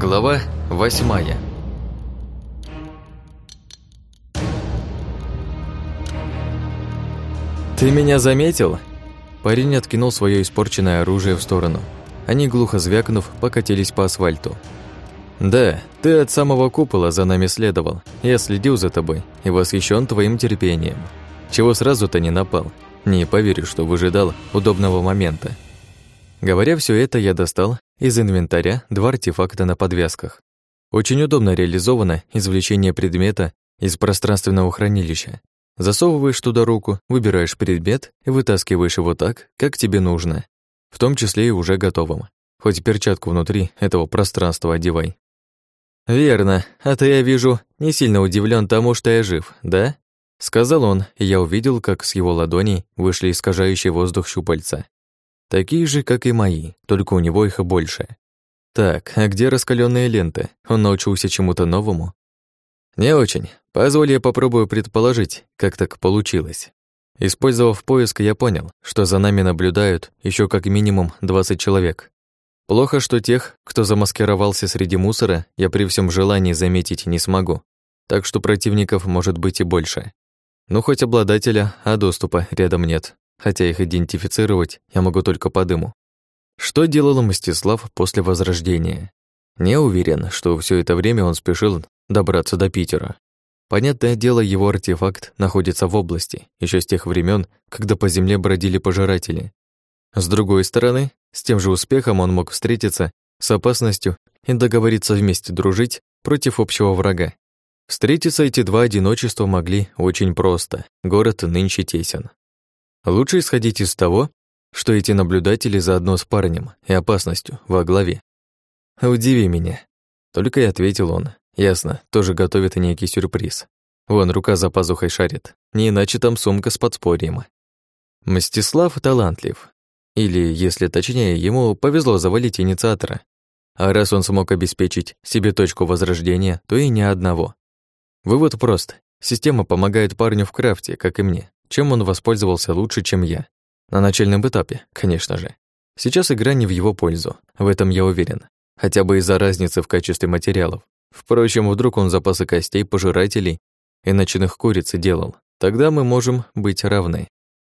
Глава 8. «Ты меня заметил?» Парень откинул свое испорченное оружие в сторону. Они, глухо звякнув, покатились по асфальту. «Да, ты от самого купола за нами следовал. Я следил за тобой и восхищен твоим терпением. Чего сразу-то не напал? Не поверю, что выжидал удобного момента». Говоря все это, я достал из инвентаря 2 артефакта на подвязках. Очень удобно реализовано извлечение предмета из пространственного хранилища. Засовываешь туда руку, выбираешь предмет и вытаскиваешь его так, как тебе нужно. В том числе и уже готовым. Хоть перчатку внутри этого пространства одевай. «Верно. А ты, я вижу, не сильно удивлен тому, что я жив, да?» Сказал он, и я увидел, как с его ладоней вышли искажающие воздух щупальца. Такие же, как и мои, только у него их больше. Так, а где раскаленные ленты? Он научился чему-то новому? Не очень. Позволь, я попробую предположить, как так получилось. Использовав поиск, я понял, что за нами наблюдают еще как минимум 20 человек. Плохо, что тех, кто замаскировался среди мусора, я при всем желании заметить не смогу. Так что противников может быть и больше. Ну, хоть обладателя, а доступа рядом нет. Хотя их идентифицировать я могу только по дыму. Что делал Мстислав после Возрождения? Не уверен, что все это время он спешил добраться до Питера. Понятное дело, его артефакт находится в области, еще с тех времен, когда по земле бродили пожиратели. С другой стороны, с тем же успехом он мог встретиться с опасностью и договориться вместе дружить против общего врага. Встретиться эти 2 одиночества могли очень просто, город нынче тесен. Лучше исходить из того, что эти наблюдатели заодно с парнем и опасностью во главе. «Удиви меня», — только и ответил он. Ясно, тоже готовит некий сюрприз. Вон, рука за пазухой шарит, не иначе там сумка с подспорьем. Мстислав талантлив. Или, если точнее, ему повезло завалить инициатора. А раз он смог обеспечить себе точку возрождения, то и ни одного. Вывод прост. Система помогает парню в крафте, как и мне. Чем он воспользовался лучше, чем я? На начальном этапе, конечно же. Сейчас игра не в его пользу, в этом я уверен. Хотя бы из-за разницы в качестве материалов. Впрочем, вдруг он запасы костей, пожирателей и ночных куриц делал. Тогда мы можем быть равны.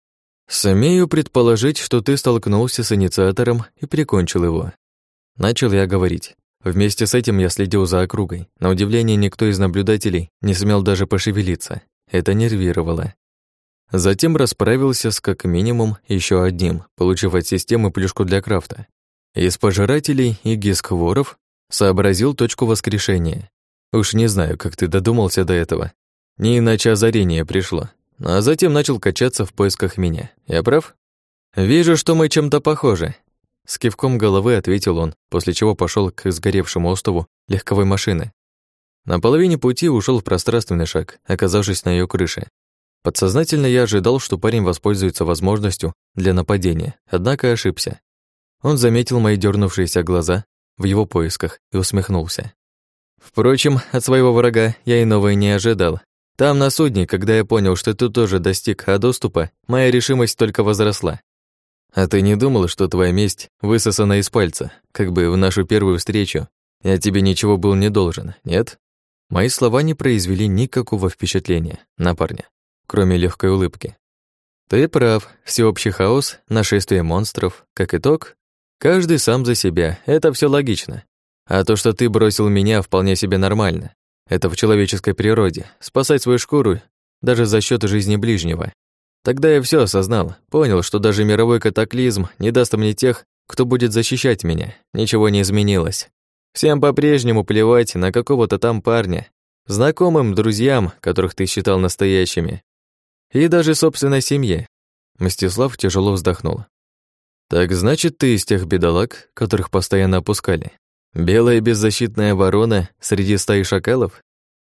«Смею предположить, что ты столкнулся с инициатором и прикончил его». Начал я говорить. Вместе с этим я следил за округой. На удивление, никто из наблюдателей не смел даже пошевелиться. Это нервировало. Затем расправился с как минимум еще одним, получив от системы плюшку для крафта. Из пожирателей и гискворов сообразил точку воскрешения. Уж не знаю, как ты додумался до этого. Не иначе озарение пришло. А затем начал качаться в поисках меня. Я прав? «Вижу, что мы чем-то похожи», — с кивком головы ответил он, после чего пошел к сгоревшему остову легковой машины. На половине пути ушел в пространственный шаг, оказавшись на ее крыше. Подсознательно я ожидал, что парень воспользуется возможностью для нападения, однако ошибся. Он заметил мои дернувшиеся глаза в его поисках и усмехнулся. Впрочем, от своего врага я иного и не ожидал. Там, на судне, когда я понял, что ты тоже достиг доступа, моя решимость только возросла. А ты не думал, что твоя месть высосана из пальца, как бы в нашу первую встречу я тебе ничего был не должен, нет? Мои слова не произвели никакого впечатления на парня, кроме легкой улыбки. Ты прав, всеобщий хаос, нашествие монстров, как итог, каждый сам за себя, это все логично. А то, что ты бросил меня, вполне себе нормально. Это в человеческой природе, спасать свою шкуру даже за счет жизни ближнего. Тогда я все осознал, понял, что даже мировой катаклизм не даст мне тех, кто будет защищать меня, ничего не изменилось. Всем по-прежнему плевать на какого-то там парня, знакомым, друзьям, которых ты считал настоящими. И даже собственной семье. Мстислав тяжело вздохнул. Так значит, ты из тех бедолаг, которых постоянно опускали? Белая беззащитная ворона среди стаи шакалов?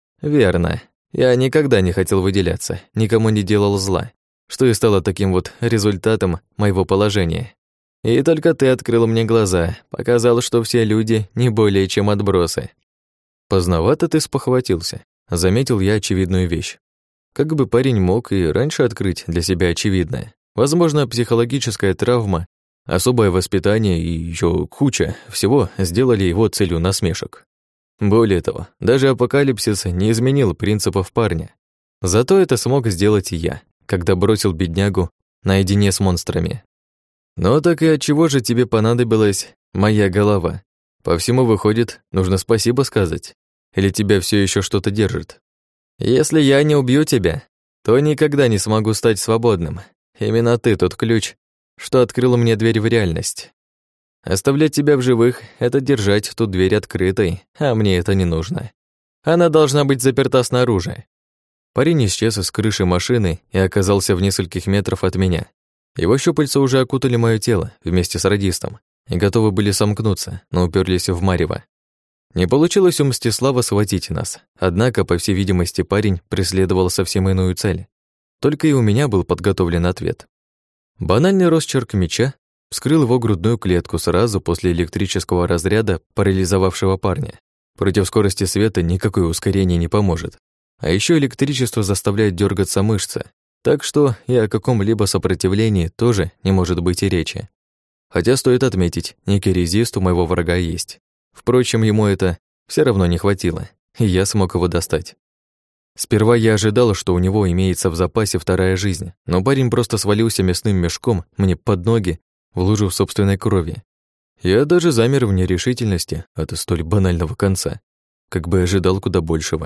Верно. Я никогда не хотел выделяться, никому не делал зла, что и стало таким вот результатом моего положения. И только ты открыл мне глаза, показал, что все люди не более чем отбросы. Поздновато ты спохватился, заметил я очевидную вещь. Как бы парень мог и раньше открыть для себя очевидное. Возможно, психологическая травма, особое воспитание и еще куча всего сделали его целью насмешек. Более того, даже апокалипсис не изменил принципов парня. Зато это смог сделать и я, когда бросил беднягу наедине с монстрами. Но так и от чего же тебе понадобилась моя голова? По всему выходит, нужно спасибо сказать. Или тебя все еще что-то держит? Если я не убью тебя, то никогда не смогу стать свободным. Именно ты тот ключ, что открыл мне дверь в реальность. Оставлять тебя в живых — это держать ту дверь открытой, а мне это не нужно. Она должна быть заперта снаружи. Парень исчез с крыши машины и оказался в нескольких метрах от меня. Его щупальца уже окутали моё тело вместе с радистом и готовы были сомкнуться, но уперлись в марево. Не получилось у Мстислава схватить нас, однако, по всей видимости, парень преследовал совсем иную цель. Только и у меня был подготовлен ответ. Банальный росчерк меча вскрыл его грудную клетку сразу после электрического разряда, парализовавшего парня. Против скорости света никакое ускорение не поможет. А еще электричество заставляет дергаться мышцы, так что и о каком-либо сопротивлении тоже не может быть и речи. Хотя стоит отметить, некий резист у моего врага есть. Впрочем, ему это все равно не хватило, и я смог его достать. Сперва я ожидал, что у него имеется в запасе вторая жизнь, но парень просто свалился мясным мешком мне под ноги в лужу собственной крови. Я даже замер в нерешительности от столь банального конца, как бы ожидал куда большего.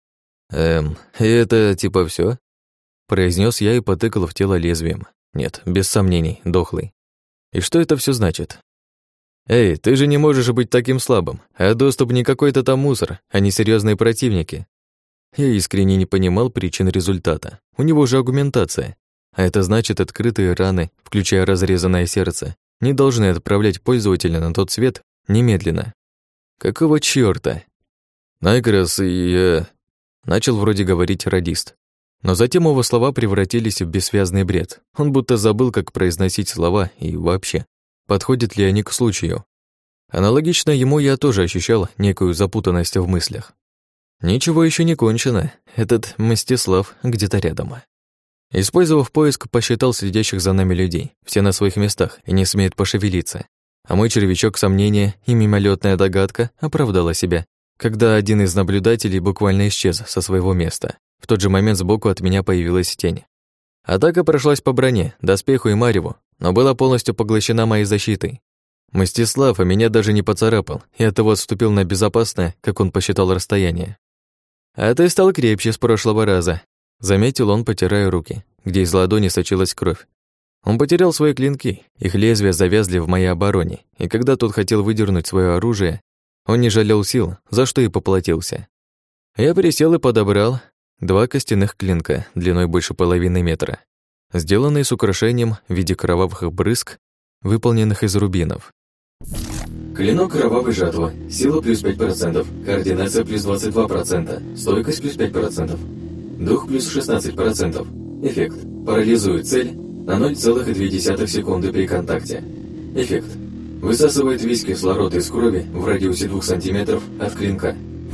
И это типа все? Произнес я и потыкал в тело лезвием. Нет, без сомнений, дохлый. И что это все значит? Эй, ты же не можешь быть таким слабым, а доступ не какой-то там мусор, а не серьезные противники. Я искренне не понимал причин результата. У него же аргументация. А это значит, открытые раны, включая разрезанное сердце, не должны отправлять пользователя на тот свет немедленно. Какого чёрта? Найкрас и... Начал вроде говорить радист. Но затем его слова превратились в бессвязный бред. Он будто забыл, как произносить слова и вообще, подходят ли они к случаю. Аналогично ему я тоже ощущал некую запутанность в мыслях. Ничего еще не кончено. Этот Мстислав где-то рядом. Использовав поиск, посчитал следящих за нами людей. Все на своих местах и не смеют пошевелиться. А мой червячок сомнения и мимолетная догадка оправдала себя, когда один из наблюдателей буквально исчез со своего места. В тот же момент сбоку от меня появилась тень. Атака прошлась по броне, доспеху и мареву, но была полностью поглощена моей защитой. Мстислав меня даже не поцарапал, и оттого отступил на безопасное, как он посчитал, расстояние. «А ты стал крепче с прошлого раза», — заметил он, потирая руки, где из ладони сочилась кровь. Он потерял свои клинки, их лезвия завязли в моей обороне, и когда тот хотел выдернуть свое оружие, он не жалел сил, за что и поплатился. Я присел и подобрал 2 костяных клинка длиной больше половины метра, сделанные с украшением в виде кровавых брызг, выполненных из рубинов. Клинок кровавой жатвы. Сила плюс 5%. Координация плюс 22%. Стойкость плюс 5%. Дух плюс 16%. Эффект. Парализует цель на 0,2 секунды при контакте. Эффект. Высасывает весь кислород из крови в радиусе 2 см от клинка.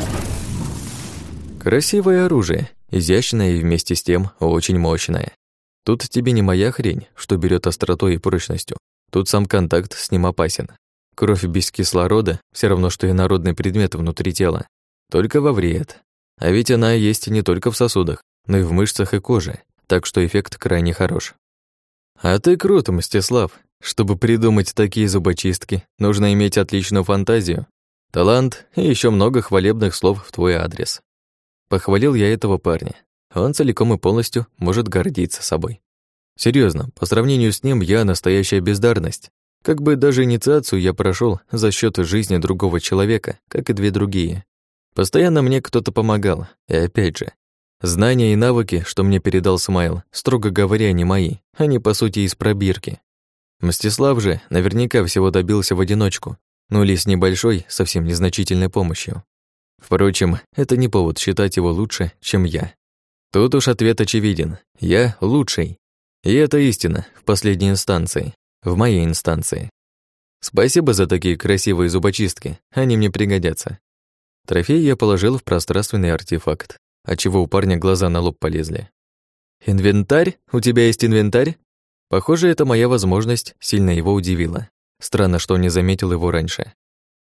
Красивое оружие, изящное и вместе с тем очень мощное. Тут тебе не моя хрень, что берет остротой и прочностью. Тут сам контакт с ним опасен. Кровь без кислорода все равно, что инородный предмет внутри тела. Только во вред. А ведь она есть не только в сосудах, но и в мышцах и коже, так что эффект крайне хорош. А ты крут, Мстислав. Чтобы придумать такие зубочистки, нужно иметь отличную фантазию, талант и еще много хвалебных слов в твой адрес. Похвалил я этого парня. Он целиком и полностью может гордиться собой. Серьезно, по сравнению с ним я настоящая бездарность. Как бы даже инициацию я прошел за счет жизни другого человека, как и 2 другие. Постоянно мне кто-то помогал, и опять же, знания и навыки, что мне передал Смайл, строго говоря, не мои, они по сути из пробирки. Мстислав же наверняка всего добился в одиночку, ну или с небольшой, совсем незначительной помощью. Впрочем, это не повод считать его лучше, чем я. Тут уж ответ очевиден. Я лучший. И это истина в последней инстанции, в моей инстанции. Спасибо за такие красивые зубочистки, они мне пригодятся. Трофей я положил в пространственный артефакт, отчего у парня глаза на лоб полезли. «Инвентарь? У тебя есть инвентарь?» Похоже, это моя возможность сильно его удивила. Странно, что он не заметил его раньше.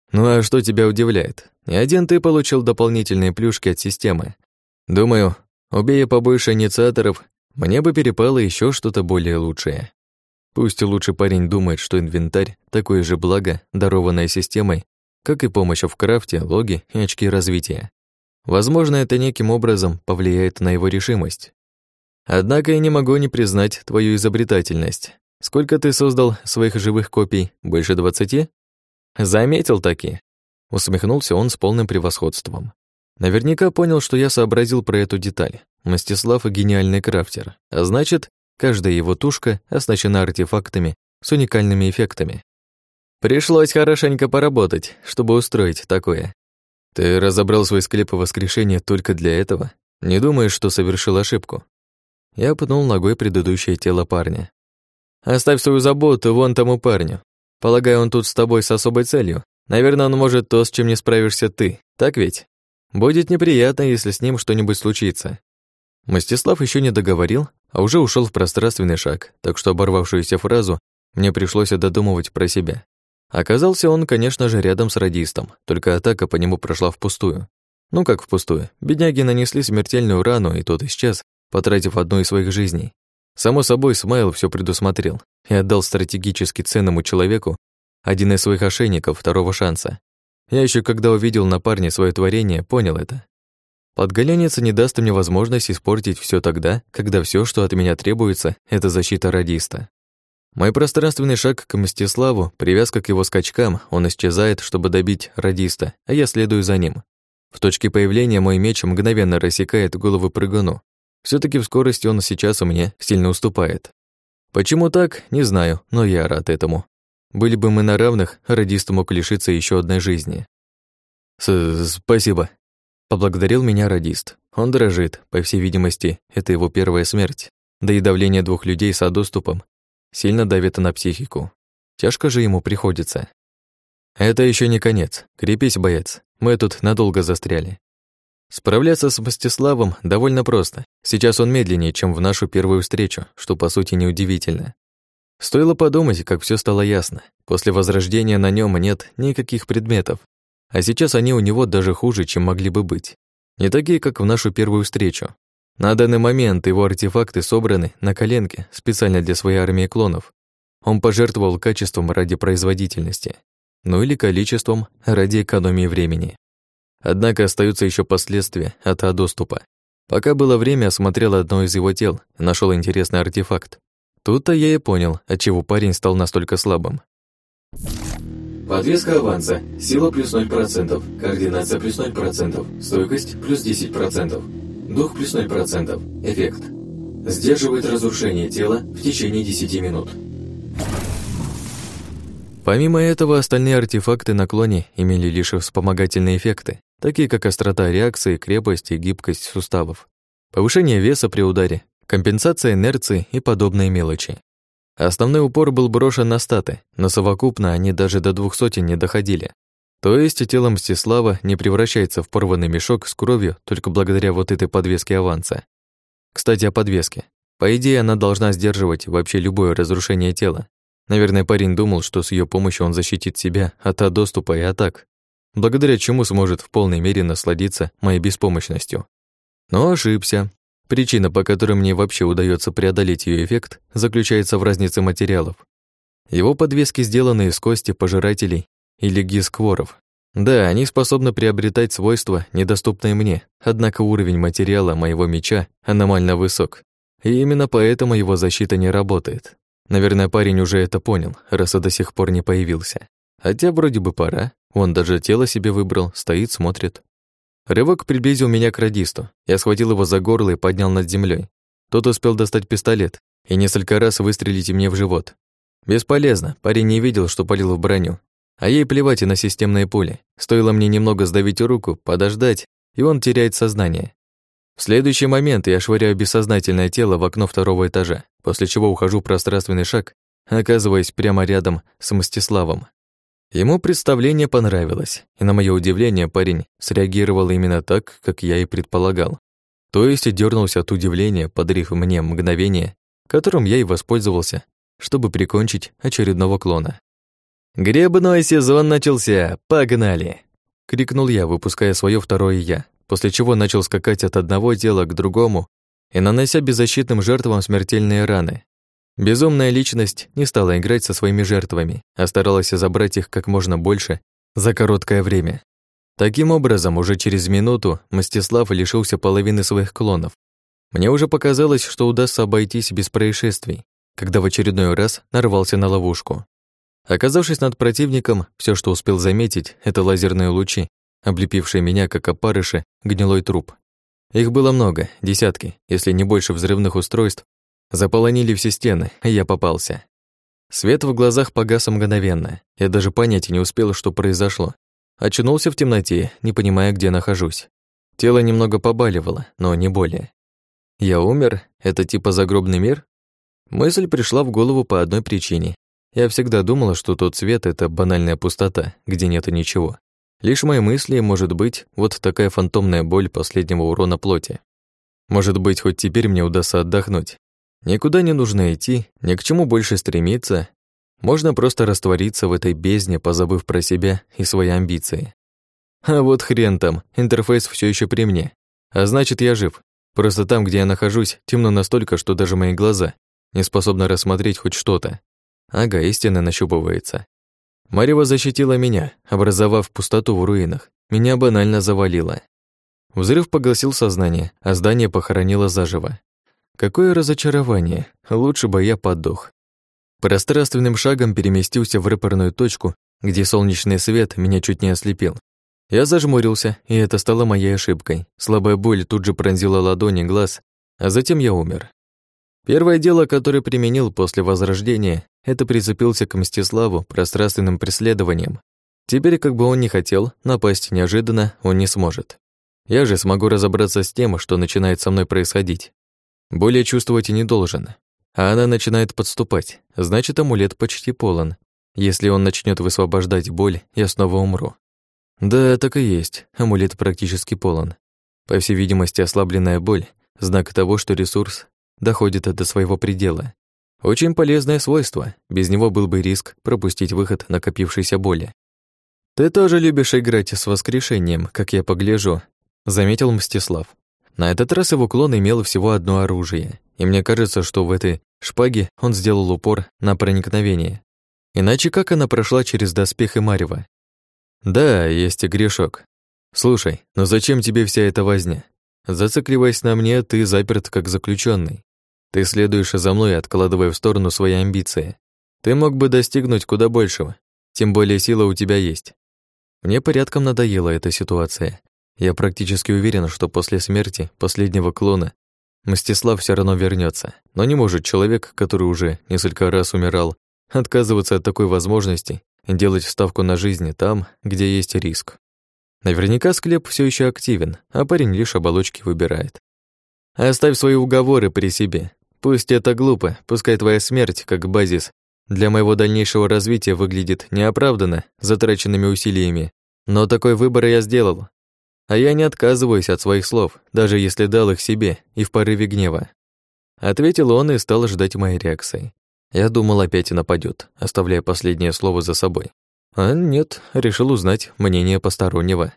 Ну а что тебя удивляет? Не один ты получил дополнительные плюшки от системы. Думаю, убея побольше инициаторов, мне бы перепало еще что-то более лучшее. Пусть лучший парень думает, что инвентарь — такое же благо, дарованное системой, как и помощь в крафте, логи и очки развития. Возможно, это неким образом повлияет на его решимость. Однако я не могу не признать твою изобретательность. Сколько ты создал своих живых копий? Больше 20? Заметил таки. Усмехнулся он с полным превосходством. Наверняка понял, что я сообразил про эту деталь. Мстислав — гениальный крафтер, а значит, каждая его тушка оснащена артефактами с уникальными эффектами. Пришлось хорошенько поработать, чтобы устроить такое. Ты разобрал свой склеп воскрешения только для этого? Не думаешь, что совершил ошибку? Я пнул ногой предыдущее тело парня. Оставь свою заботу вон тому парню. Полагаю, он тут с тобой с особой целью. Наверное, он может то, с чем не справишься ты, так ведь? Будет неприятно, если с ним что-нибудь случится. Мстислав еще не договорил, а уже ушел в пространственный шаг, так что оборвавшуюся фразу мне пришлось додумывать про себя. Оказался он, конечно же, рядом с радистом, только атака по нему прошла впустую. Ну как впустую? Бедняги нанесли смертельную рану, и тот исчез, потратив одну из своих жизней. Само собой, Смайл все предусмотрел и отдал стратегически ценному человеку один из своих ошейников второго шанса. Я еще когда увидел на парне свое творение, понял это. Подголянец не даст мне возможность испортить все тогда, когда все, что от меня требуется, это защита радиста. Мой пространственный шаг к Мстиславу, привязка к его скачкам, он исчезает, чтобы добить радиста, а я следую за ним. В точке появления мой меч мгновенно рассекает голову прыгану. все таки в скорости он сейчас у меня сильно уступает. Почему так, не знаю, но я рад этому. Были бы мы на равных, радист мог лишиться еще одной жизни. «Спасибо», — поблагодарил меня радист. Он дрожит, по всей видимости, это его первая смерть. Да и давление двух людей с доступом сильно давит на психику. Тяжко же ему приходится. Это еще не конец. Крепись, боец. Мы тут надолго застряли. Справляться с Мстиславом довольно просто. Сейчас он медленнее, чем в нашу первую встречу, что по сути неудивительно. Стоило подумать, как все стало ясно. После возрождения на нем нет никаких предметов. А сейчас они у него даже хуже, чем могли бы быть. Не такие, как в нашу первую встречу. На данный момент его артефакты собраны на коленке специально для своей армии клонов. Он пожертвовал качеством ради производительности, ну или количеством ради экономии времени. Однако остаются еще последствия от доступа. Пока было время, осмотрел одно из его тел и нашел интересный артефакт. Тут-то я и понял, отчего парень стал настолько слабым. Подвеска аванса. Сила плюс 0%. Координация плюс 0%. Стойкость плюс 10%. Дух плюс 0%. Эффект. Сдерживает разрушение тела в течение 10 минут. Помимо этого, остальные артефакты на клоне имели лишь вспомогательные эффекты, такие как острота реакции, крепость и гибкость суставов, повышение веса при ударе, компенсация инерции и подобные мелочи. Основной упор был брошен на статы, но совокупно они даже до 200 не доходили. То есть тело Мстислава не превращается в порванный мешок с кровью только благодаря вот этой подвеске аванса. Кстати, о подвеске. По идее, она должна сдерживать вообще любое разрушение тела. Наверное, парень думал, что с ее помощью он защитит себя от доступа и атак, благодаря чему сможет в полной мере насладиться моей беспомощностью. Но ошибся. Причина, по которой мне вообще удается преодолеть ее эффект, заключается в разнице материалов. Его подвески сделаны из кости пожирателей или гискворов. Да, они способны приобретать свойства, недоступные мне, однако уровень материала моего меча аномально высок, и именно поэтому его защита не работает. Наверное, парень уже это понял, раз и до сих пор не появился. Хотя вроде бы пора, он даже тело себе выбрал, стоит, смотрит. Рывок приблизил меня к радисту. Я схватил его за горло и поднял над землей. Тот успел достать пистолет и несколько раз выстрелить мне в живот. Бесполезно, парень не видел, что палил в броню. А ей плевать и на системные пули. Стоило мне немного сдавить руку, подождать, и он теряет сознание. В следующий момент я швыряю бессознательное тело в окно второго этажа, после чего ухожу в пространственный шаг, оказываясь прямо рядом с Мстиславом. Ему представление понравилось, и на моё удивление парень среагировал именно так, как я и предполагал. То есть дернулся от удивления, подарив мне мгновение, которым я и воспользовался, чтобы прикончить очередного клона. «Гребной сезон начался! Погнали!» — крикнул я, выпуская свое второе «я», после чего начал скакать от одного тела к другому и нанося беззащитным жертвам смертельные раны. Безумная личность не стала играть со своими жертвами, а старалась забрать их как можно больше за короткое время. Таким образом, уже через минуту Мстислав лишился половины своих клонов. Мне уже показалось, что удастся обойтись без происшествий, когда в очередной раз нарвался на ловушку. Оказавшись над противником, все, что успел заметить, это лазерные лучи, облепившие меня, как опарыши, гнилой труп. Их было много, десятки, если не больше взрывных устройств, заполонили все стены, и я попался. Свет в глазах погас мгновенно, я даже понять не успел, что произошло. Очнулся в темноте, не понимая, где нахожусь. Тело немного побаливало, но не более. Я умер? Это типа загробный мир? Мысль пришла в голову по одной причине. Я всегда думала, что тот свет — это банальная пустота, где нет ничего. Лишь мои мысли, может быть, вот такая фантомная боль последнего урона плоти. Может быть, хоть теперь мне удастся отдохнуть. Никуда не нужно идти, ни к чему больше стремиться. Можно просто раствориться в этой бездне, позабыв про себя и свои амбиции. А вот хрен там, интерфейс все еще при мне. А значит, я жив. Просто там, где я нахожусь, темно настолько, что даже мои глаза не способны рассмотреть хоть что-то. Ага, истина нащупывается. Марево защитила меня, образовав пустоту в руинах. Меня банально завалило. Взрыв поглотил сознание, а здание похоронило заживо. Какое разочарование, лучше бы я подох. Пространственным шагом переместился в рыпорную точку, где солнечный свет меня чуть не ослепил. Я зажмурился, и это стало моей ошибкой. Слабая боль тут же пронзила ладони, глаз, а затем я умер. Первое дело, которое применил после возрождения, это прицепился к Мстиславу пространственным преследованием. Теперь, как бы он ни хотел, напасть неожиданно он не сможет. Я же смогу разобраться с тем, что начинает со мной происходить. Боль я чувствовать и не должен. А она начинает подступать, значит, амулет почти полон. Если он начнет высвобождать боль, я снова умру. Да, так и есть, амулет практически полон. По всей видимости, ослабленная боль — знак того, что ресурс доходит до своего предела. Очень полезное свойство, без него был бы риск пропустить выход накопившейся боли. «Ты тоже любишь играть с воскрешением, как я погляжу», — заметил Мстислав. На этот раз его клон имел всего одно оружие, и мне кажется, что в этой шпаге он сделал упор на проникновение. Иначе как она прошла через доспех и марево? Да, есть и грешок. Слушай, но зачем тебе вся эта возня? Зацикливаясь на мне, ты заперт как заключенный. Ты следуешь за мной, откладывая в сторону свои амбиции. Ты мог бы достигнуть куда большего, тем более сила у тебя есть. Мне порядком надоела эта ситуация. Я практически уверен, что после смерти последнего клона Мстислав все равно вернется, но не может человек, который уже несколько раз умирал, отказываться от такой возможности и делать ставку на жизнь там, где есть риск. Наверняка склеп все еще активен, а парень лишь оболочки выбирает. Оставь свои уговоры при себе. Пусть это глупо, пускай твоя смерть, как базис, для моего дальнейшего развития выглядит неоправданно затраченными усилиями, но такой выбор я сделал. А я не отказываюсь от своих слов, даже если дал их себе и в порыве гнева. Ответил он и стал ждать моей реакции. Я думал, опять нападет, оставляя последнее слово за собой. А нет, решил узнать мнение постороннего.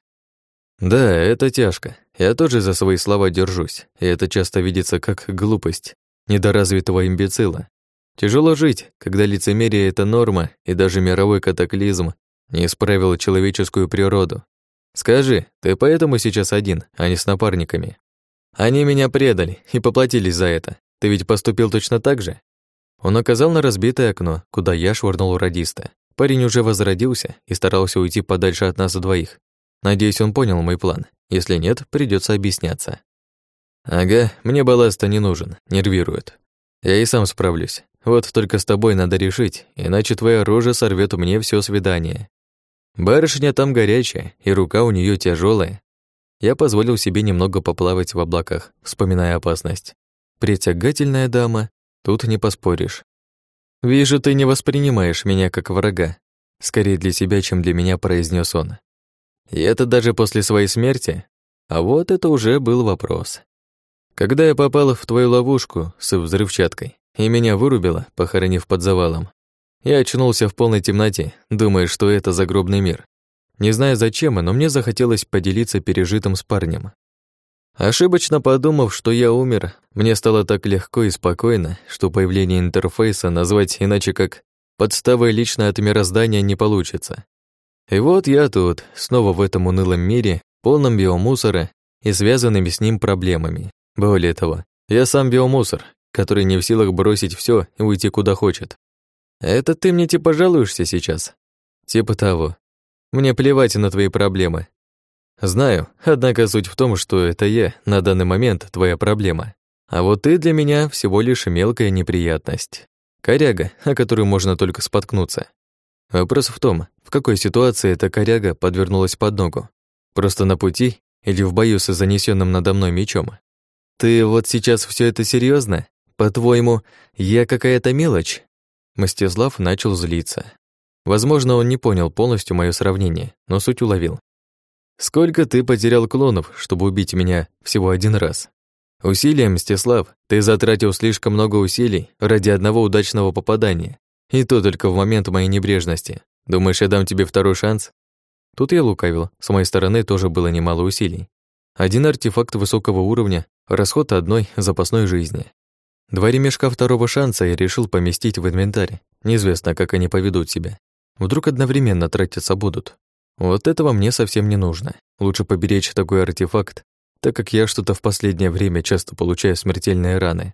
Да, это тяжко. Я тоже за свои слова держусь, и это часто видится как глупость недоразвитого имбецила. Тяжело жить, когда лицемерие — это норма, и даже мировой катаклизм не исправил человеческую природу. Скажи, ты поэтому сейчас один, а не с напарниками? Они меня предали и поплатились за это. Ты ведь поступил точно так же? Он указал на разбитое окно, куда я швырнул радиста. Парень уже возродился и старался уйти подальше от нас двоих. Надеюсь, он понял мой план. Если нет, придется объясняться. Ага, мне балласта не нужен, нервирует. Я и сам справлюсь. Вот только с тобой надо решить, иначе твоя рожа сорвет мне все свидание. Барышня там горячая, и рука у нее тяжелая. Я позволил себе немного поплавать в облаках, вспоминая опасность. Притягательная дама, тут не поспоришь. Вижу, ты не воспринимаешь меня как врага. Скорее для себя, чем для меня, произнес он. И это даже после своей смерти? А вот это уже был вопрос. Когда я попал в твою ловушку с взрывчаткой, и меня вырубило, похоронив под завалом, Я очнулся в полной темноте, думая, что это загробный мир. Не знаю зачем, но мне захотелось поделиться пережитым с парнем. Ошибочно подумав, что я умер, мне стало так легко и спокойно, что появление интерфейса назвать иначе как подставой лично от мироздания не получится. И вот я тут, снова в этом унылом мире, полном биомусора и связанными с ним проблемами. Более того, я сам биомусор, который не в силах бросить все и уйти куда хочет. Это ты мне типа жалуешься сейчас? Типа того. Мне плевать на твои проблемы. Знаю, однако суть в том, что это я, на данный момент, твоя проблема. А вот ты для меня всего лишь мелкая неприятность. Коряга, о которую можно только споткнуться. Вопрос в том, в какой ситуации эта коряга подвернулась под ногу. Просто на пути или в бою с занесенным надо мной мечом? Ты вот сейчас все это серьезно? По-твоему, я какая-то мелочь? Мстислав начал злиться. Возможно, он не понял полностью моё сравнение, но суть уловил. Сколько ты потерял клонов, чтобы убить меня всего один раз? Усилия, Мстислав, ты затратил слишком много усилий ради одного удачного попадания. И то только в момент моей небрежности. Думаешь, я дам тебе второй шанс? Тут я лукавил, с моей стороны тоже было немало усилий. Один артефакт высокого уровня, расход одной запасной жизни. 2 ремешка второго шанса я решил поместить в инвентарь. Неизвестно, как они поведут себя. Вдруг одновременно тратиться будут. Вот этого мне совсем не нужно. Лучше поберечь такой артефакт, так как я что-то в последнее время часто получаю смертельные раны.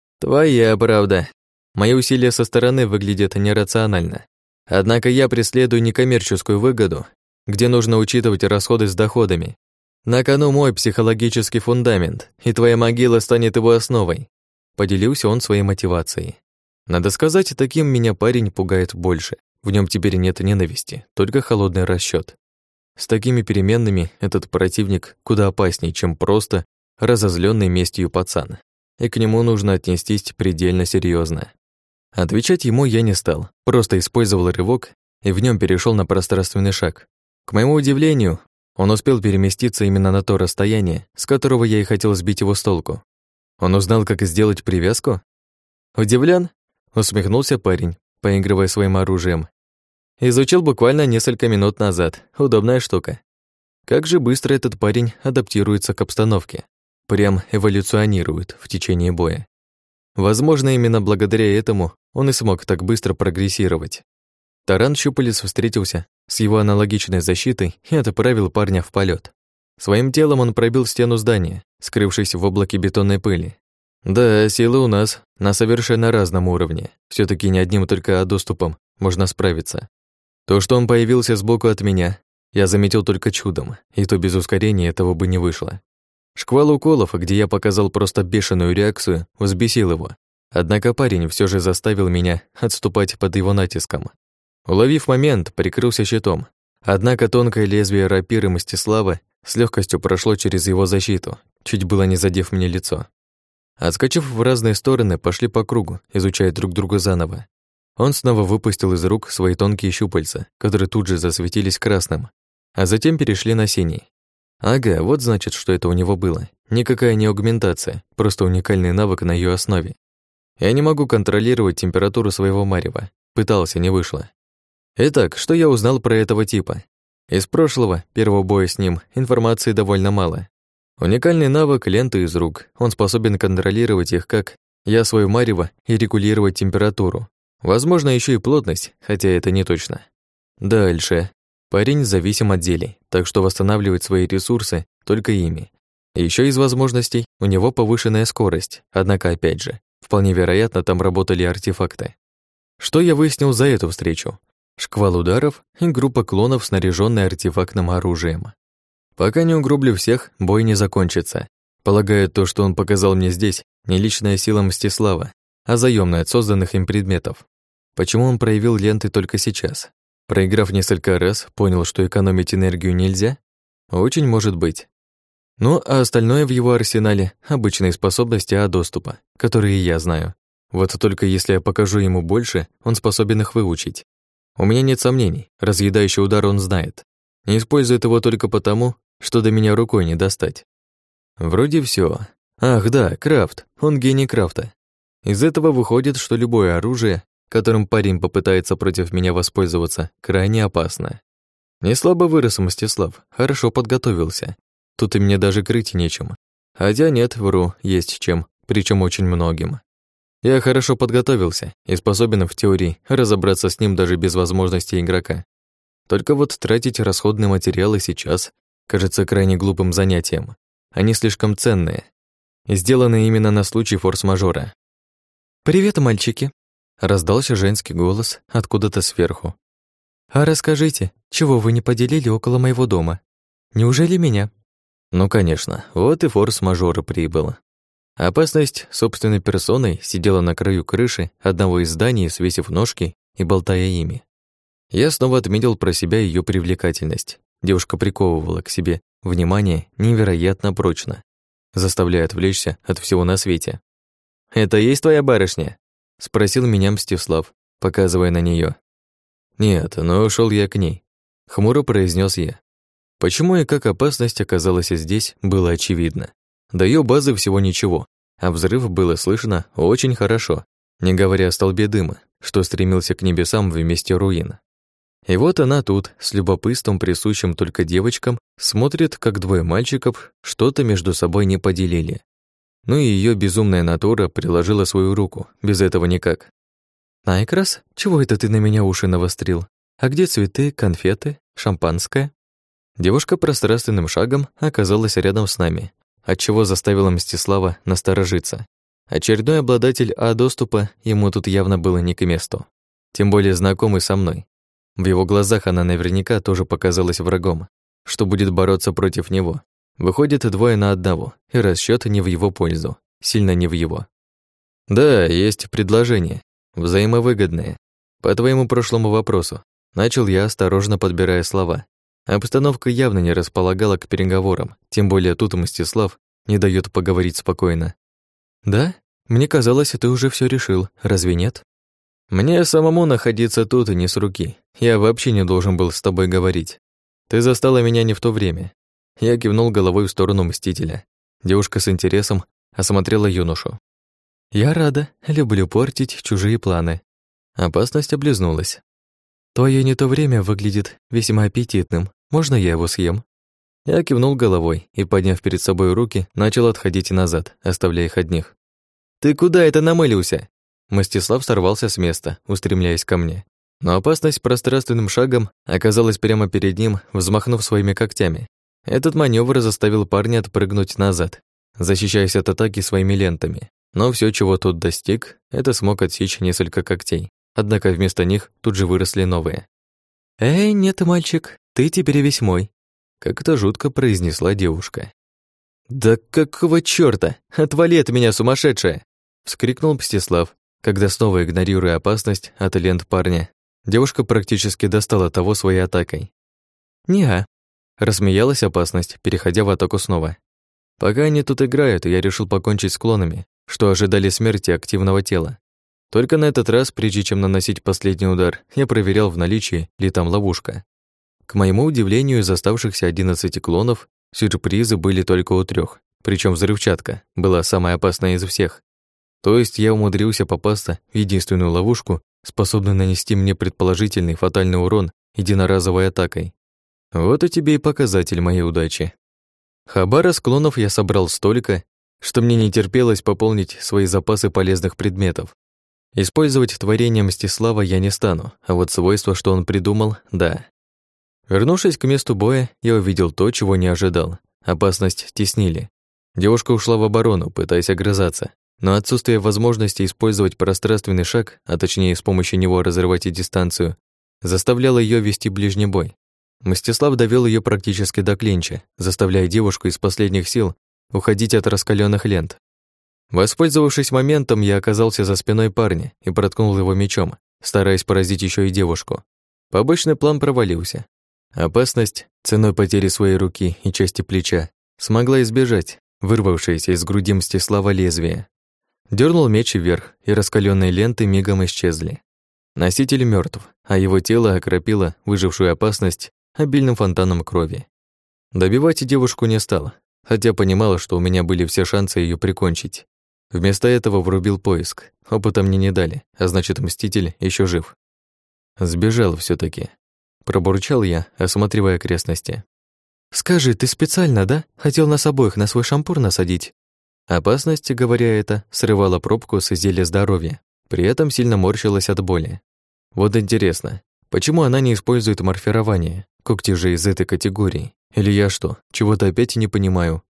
Твоя правда. Мои усилия со стороны выглядят нерационально. Однако я преследую некоммерческую выгоду, где нужно учитывать расходы с доходами. На кону мой психологический фундамент, и твоя могила станет его основой. Поделился он своей мотивацией. Надо сказать, таким меня парень пугает больше. В нем теперь нет ненависти, только холодный расчёт. С такими переменными этот противник куда опаснее, чем просто разозлённый местью пацан. И к нему нужно отнестись предельно серьёзно. Отвечать ему я не стал, просто использовал рывок и в нём перешёл на пространственный шаг. К моему удивлению, он успел переместиться именно на то расстояние, с которого я и хотел сбить его с толку. Он узнал, как сделать привязку? Удивлен? Усмехнулся парень, поигрывая своим оружием. Изучил буквально несколько минут назад. Удобная штука. Как же быстро этот парень адаптируется к обстановке. Прям эволюционирует в течение боя. Возможно, именно благодаря этому он и смог так быстро прогрессировать. Таран щупалец встретился с его аналогичной защитой и отправил парня в полет. Своим телом он пробил стену здания, скрывшись в облаке бетонной пыли. Да, силы у нас на совершенно разном уровне. все таки не одним только доступом можно справиться. То, что он появился сбоку от меня, я заметил только чудом, и то без ускорения этого бы не вышло. Шквал уколов, где я показал просто бешеную реакцию, взбесил его. Однако парень все же заставил меня отступать под его натиском. Уловив момент, прикрылся щитом. Однако тонкое лезвие рапиры Мстислава с легкостью прошло через его защиту, чуть было не задев мне лицо. Отскочив в разные стороны, пошли по кругу, изучая друг друга заново. Он снова выпустил из рук свои тонкие щупальца, которые тут же засветились красным, а затем перешли на синий. Ага, вот значит, что это у него было. Никакая не аугментация, просто уникальный навык на ее основе. Я не могу контролировать температуру своего марева. Пытался, не вышло. Итак, что я узнал про этого типа? Из прошлого, первого боя с ним, информации довольно мало. Уникальный навык ленты из рук. Он способен контролировать их как я свое марево и регулировать температуру. Возможно, еще и плотность, хотя это не точно. Дальше. Парень зависим от зелий, так что восстанавливать свои ресурсы только ими. Еще из возможностей у него повышенная скорость, однако опять же, вполне вероятно, там работали артефакты. Что я выяснил за эту встречу? Шквал ударов и группа клонов, снаряженная артефактным оружием. Пока не угроблю всех, бой не закончится. Полагаю, то, что он показал мне здесь, не личная сила Мстислава, а заёмная от созданных им предметов. Почему он проявил ленты только сейчас? Проиграв несколько раз, понял, что экономить энергию нельзя? Очень может быть. Ну, а остальное в его арсенале — обычные способности доступа, которые я знаю. Вот только если я покажу ему больше, он способен их выучить. У меня нет сомнений, разъедающий удар он знает. Не использует его только потому, что до меня рукой не достать. Вроде все. Ах да, крафт, он гений крафта. Из этого выходит, что любое оружие которым парень попытается против меня воспользоваться, крайне опасно. Не слабо вырос Мстислав, хорошо подготовился. Тут и мне даже крыть нечем. Хотя нет, вру, есть чем, причем очень многим. Я хорошо подготовился и способен в теории разобраться с ним даже без возможности игрока. Только вот тратить расходные материалы сейчас кажется крайне глупым занятием. Они слишком ценные. И сделаны именно на случай форс-мажора. «Привет, мальчики!» — раздался женский голос откуда-то сверху. «А расскажите, чего вы не поделили около моего дома? Неужели меня?» Ну, конечно, вот и форс-мажор прибыл. Опасность собственной персоной сидела на краю крыши одного из зданий, свесив ножки и болтая ими. Я снова отметил про себя ее привлекательность. Девушка приковывала к себе внимание невероятно прочно, заставляя отвлечься от всего на свете. «Это есть твоя барышня?» — спросил меня Мстислав, показывая на нее. «Нет, но шел я к ней», — хмуро произнес я. Почему и как опасность оказалась здесь, было очевидно. До ее базы всего ничего, а взрыв было слышно очень хорошо, не говоря о столбе дыма, что стремился к небесам вместе руин. И вот она тут, с любопытством, присущим только девочкам, смотрит, как двое мальчиков что-то между собой не поделили. Ну и ее безумная натура приложила свою руку, без этого никак. «Найкрас, чего это ты на меня уши навострил? А где цветы, конфеты, шампанское?» Девушка пространственным шагом оказалась рядом с нами, отчего заставила Мстислава насторожиться. Очередной обладатель доступа ему тут явно было не к месту, тем более знакомый со мной. В его глазах она наверняка тоже показалась врагом, что будет бороться против него. Выходит 2 на 1, и расчёт не в его пользу, сильно не в его. «Да, есть предложение, взаимовыгодное. По твоему прошлому вопросу», начал я, осторожно подбирая слова. Обстановка явно не располагала к переговорам, тем более тут Мстислав не даёт поговорить спокойно. «Да? Мне казалось, ты уже всё решил, разве нет?» «Мне самому находиться тут и не с руки. Я вообще не должен был с тобой говорить. Ты застала меня не в то время». Я кивнул головой в сторону Мстителя. Девушка с интересом осмотрела юношу. «Я рада, люблю портить чужие планы». Опасность облизнулась. «Твое не то время выглядит весьма аппетитным. Можно я его съем?» Я кивнул головой и, подняв перед собой руки, начал отходить назад, оставляя их одних. «Ты куда это намылился?» Мстислав сорвался с места, устремляясь ко мне. Но опасность пространственным шагом оказалась прямо перед ним, взмахнув своими когтями. Этот маневр заставил парня отпрыгнуть назад, защищаясь от атаки своими лентами. Но все, чего тот достиг, это смог отсечь несколько когтей. Однако вместо них тут же выросли новые. «Эй, нет, мальчик, ты теперь весь мой», — как-то жутко произнесла девушка. «Да какого чёрта? Отвали от меня, сумасшедшая!» — вскрикнул Мстислав, когда, снова игнорируя опасность от лент парня, девушка практически достала того своей атакой. «Не-а», — рассмеялась опасность, переходя в атаку снова. «Пока они тут играют, я решил покончить с клонами, что ожидали смерти активного тела. Только на этот раз, прежде чем наносить последний удар, я проверял, в наличии ли там ловушка. К моему удивлению, из оставшихся 11 клонов сюрпризы были только у 3, причем взрывчатка была самая опасная из всех. То есть я умудрился попасться в единственную ловушку, способную нанести мне предположительный фатальный урон единоразовой атакой. Вот и тебе и показатель моей удачи. Хабара с клонов я собрал столько, что мне не терпелось пополнить свои запасы полезных предметов. Использовать творение Мстислава я не стану, а вот свойства, что он придумал, да. Вернувшись к месту боя, я увидел то, чего не ожидал. Опасность теснили. Девушка ушла в оборону, пытаясь огрызаться. Но отсутствие возможности использовать пространственный шаг, а точнее с помощью него разрывать и дистанцию, заставляло ее вести ближний бой. Мстислав довел ее практически до клинча, заставляя девушку из последних сил уходить от раскаленных лент. Воспользовавшись моментом, я оказался за спиной парня и проткнул его мечом, стараясь поразить еще и девушку. Побочный план провалился. Опасность, ценой потери своей руки и части плеча, смогла избежать вырвавшееся из груди Мстислава лезвие. Дёрнул меч вверх, и раскаленные ленты мигом исчезли. Носитель мертв, а его тело окропило выжившую опасность обильным фонтаном крови. Добивать девушку не стал, хотя понимала, что у меня были все шансы ее прикончить. Вместо этого врубил поиск. Опыта мне не дали, а значит, Мститель еще жив. Сбежал все таки. Пробурчал я, осматривая окрестности. «Скажи, ты специально, да? Хотел нас обоих на свой шампур насадить?» Опасность, говоря это, срывала пробку с изделия здоровья, при этом сильно морщилась от боли. Вот интересно, почему она не использует морфирование? Когти же из этой категории. Или я что, чего-то опять не понимаю?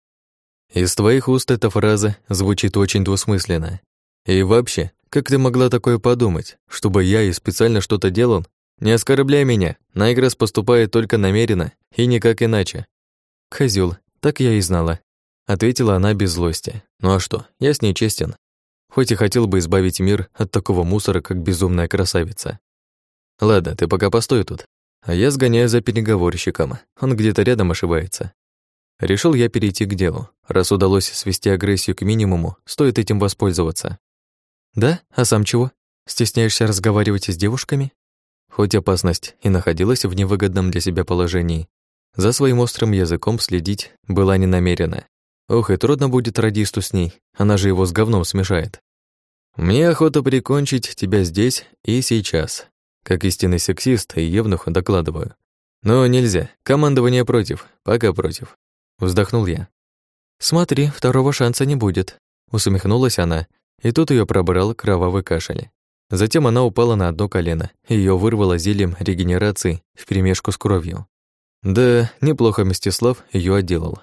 Из твоих уст эта фраза звучит очень двусмысленно. И вообще, как ты могла такое подумать, чтобы я и специально что-то делал? Не оскорбляй меня, Найгресс поступает только намеренно и никак иначе. Козёл, так я и знала, ответила она без злости. Ну а что, я с ней честен. Хоть и хотел бы избавить мир от такого мусора, как безумная красавица. Ладно, ты пока постой тут, а я сгоняю за переговорщиком, он где-то рядом ошивается. Решил я перейти к делу. Раз удалось свести агрессию к минимуму, стоит этим воспользоваться. Да? А сам чего? Стесняешься разговаривать с девушками? Хоть опасность и находилась в невыгодном для себя положении, за своим острым языком следить была не намерена. Ох, и трудно будет радисту с ней, она же его с говном смешает. Мне охота прикончить тебя здесь и сейчас. Как истинный сексист и евнух докладываю. Но нельзя, командование против, пока против. Вздохнул я. Смотри, второго шанса не будет. Усмехнулась она, и тут ее пробрал кровавый кашель. Затем она упала на одно колено, и её вырвало зельем регенерации вперемешку с кровью. Да, неплохо Мстислав её отделал.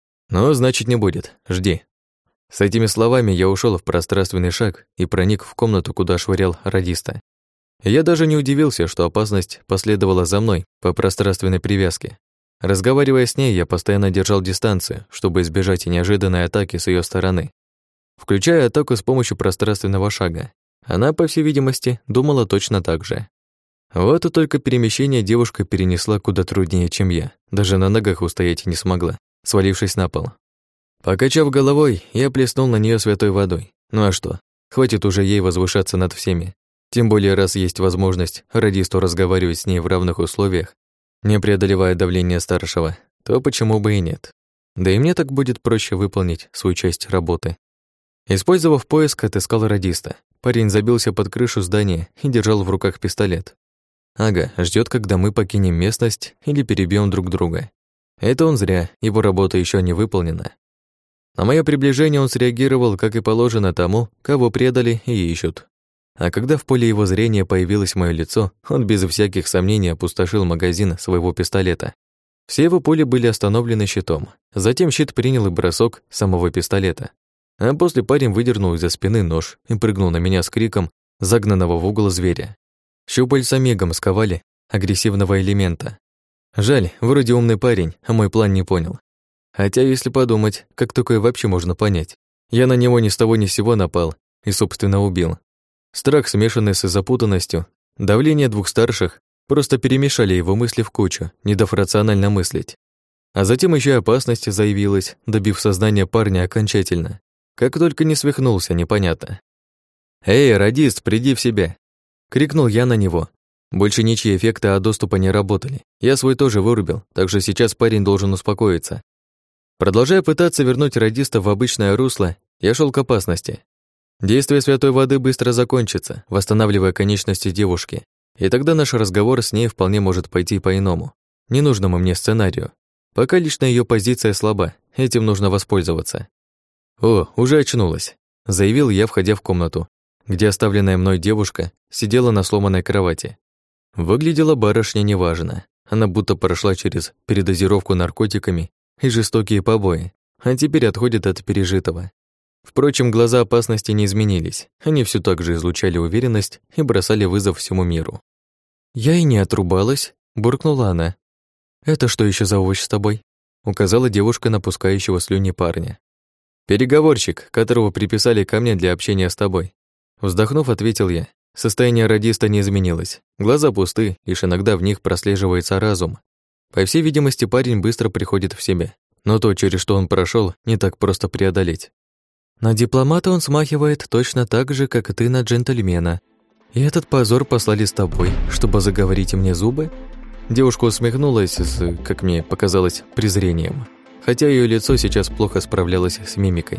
Но значит, не будет, жди. С этими словами я ушёл в пространственный шаг и проник в комнату, куда швырял радиста. Я даже не удивился, что опасность последовала за мной по пространственной привязке. Разговаривая с ней, я постоянно держал дистанцию, чтобы избежать неожиданной атаки с её стороны, включая атаку с помощью пространственного шага. Она, по всей видимости, думала точно так же. Вот и только перемещение девушка перенесла куда труднее, чем я. Даже на ногах устоять не смогла, свалившись на пол. Покачав головой, я плеснул на неё святой водой. Ну а что, хватит уже ей возвышаться над всеми. Тем более, раз есть возможность радисту разговаривать с ней в равных условиях, не преодолевая давление старшего, то почему бы и нет. Да и мне так будет проще выполнить свою часть работы. Использовав поиск, отыскал радиста. Парень забился под крышу здания и держал в руках пистолет. Ага, ждёт, когда мы покинем местность или перебьём друг друга. Это он зря, его работа ещё не выполнена. На моё приближение он среагировал, как и положено тому, кого предали и ищут. А когда в поле его зрения появилось моё лицо, он без всяких сомнений опустошил магазин своего пистолета. Все его пули были остановлены щитом. Затем щит принял и бросок самого пистолета. А после парень выдернул из-за спины нож и прыгнул на меня с криком загнанного в угол зверя. Щупальца мигом сковали агрессивного элемента. Жаль, вроде умный парень, а мой план не понял. Хотя, если подумать, как такое вообще можно понять? Я на него ни с того ни с сего напал и, собственно, убил. Страх, смешанный с запутанностью, давление двух старших просто перемешали его мысли в кучу, не дав рационально мыслить. А затем еще и опасность заявилась, добив сознание парня окончательно. Как только не свихнулся, непонятно. «Эй, радист, приди в себя!» — крикнул я на него. Больше ничьи эффекты от доступа не работали. Я свой тоже вырубил, так что сейчас парень должен успокоиться. Продолжая пытаться вернуть радиста в обычное русло, я шел к опасности. Действие святой воды быстро закончится, восстанавливая конечности девушки, и тогда наш разговор с ней вполне может пойти по-иному, ненужному мне сценарию. Пока лично ее позиция слаба, этим нужно воспользоваться. «О, уже очнулась», — заявил я, входя в комнату, где оставленная мной девушка сидела на сломанной кровати. Выглядела барышня неважно. Она будто прошла через передозировку наркотиками и жестокие побои, а теперь отходит от пережитого. Впрочем, глаза опасности не изменились. Они все так же излучали уверенность и бросали вызов всему миру. «Я и не отрубалась», — буркнула она. «Это что еще за овощ с тобой?» — указала девушка на пускающего слюни парня. «Переговорщик, которого приписали ко мне для общения с тобой». Вздохнув, ответил я. Состояние радиста не изменилось. Глаза пусты, лишь иногда в них прослеживается разум. По всей видимости, парень быстро приходит в себя. Но то, через что он прошел, не так просто преодолеть. На дипломата он смахивает точно так же, как и ты на джентльмена. И этот позор послали с тобой, чтобы заговорить мне зубы? Девушка усмехнулась с, как мне показалось, презрением. Хотя ее лицо сейчас плохо справлялось с мимикой.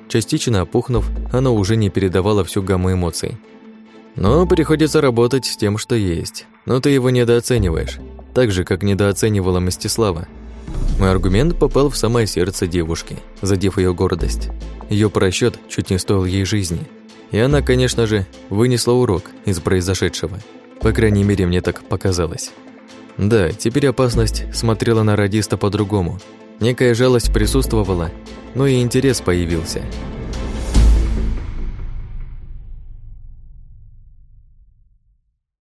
Частично опухнув, оно уже не передавало всю гамму эмоций. Но приходится работать с тем, что есть. Но ты его недооцениваешь, так же, как недооценивала Мстислава. Мой аргумент попал в самое сердце девушки, задев ее гордость. Ее просчет чуть не стоил ей жизни. И она, конечно же, вынесла урок из произошедшего. По крайней мере, мне так показалось. Да, теперь опасность смотрела на радиста по-другому. Некая жалость присутствовала, но и интерес появился –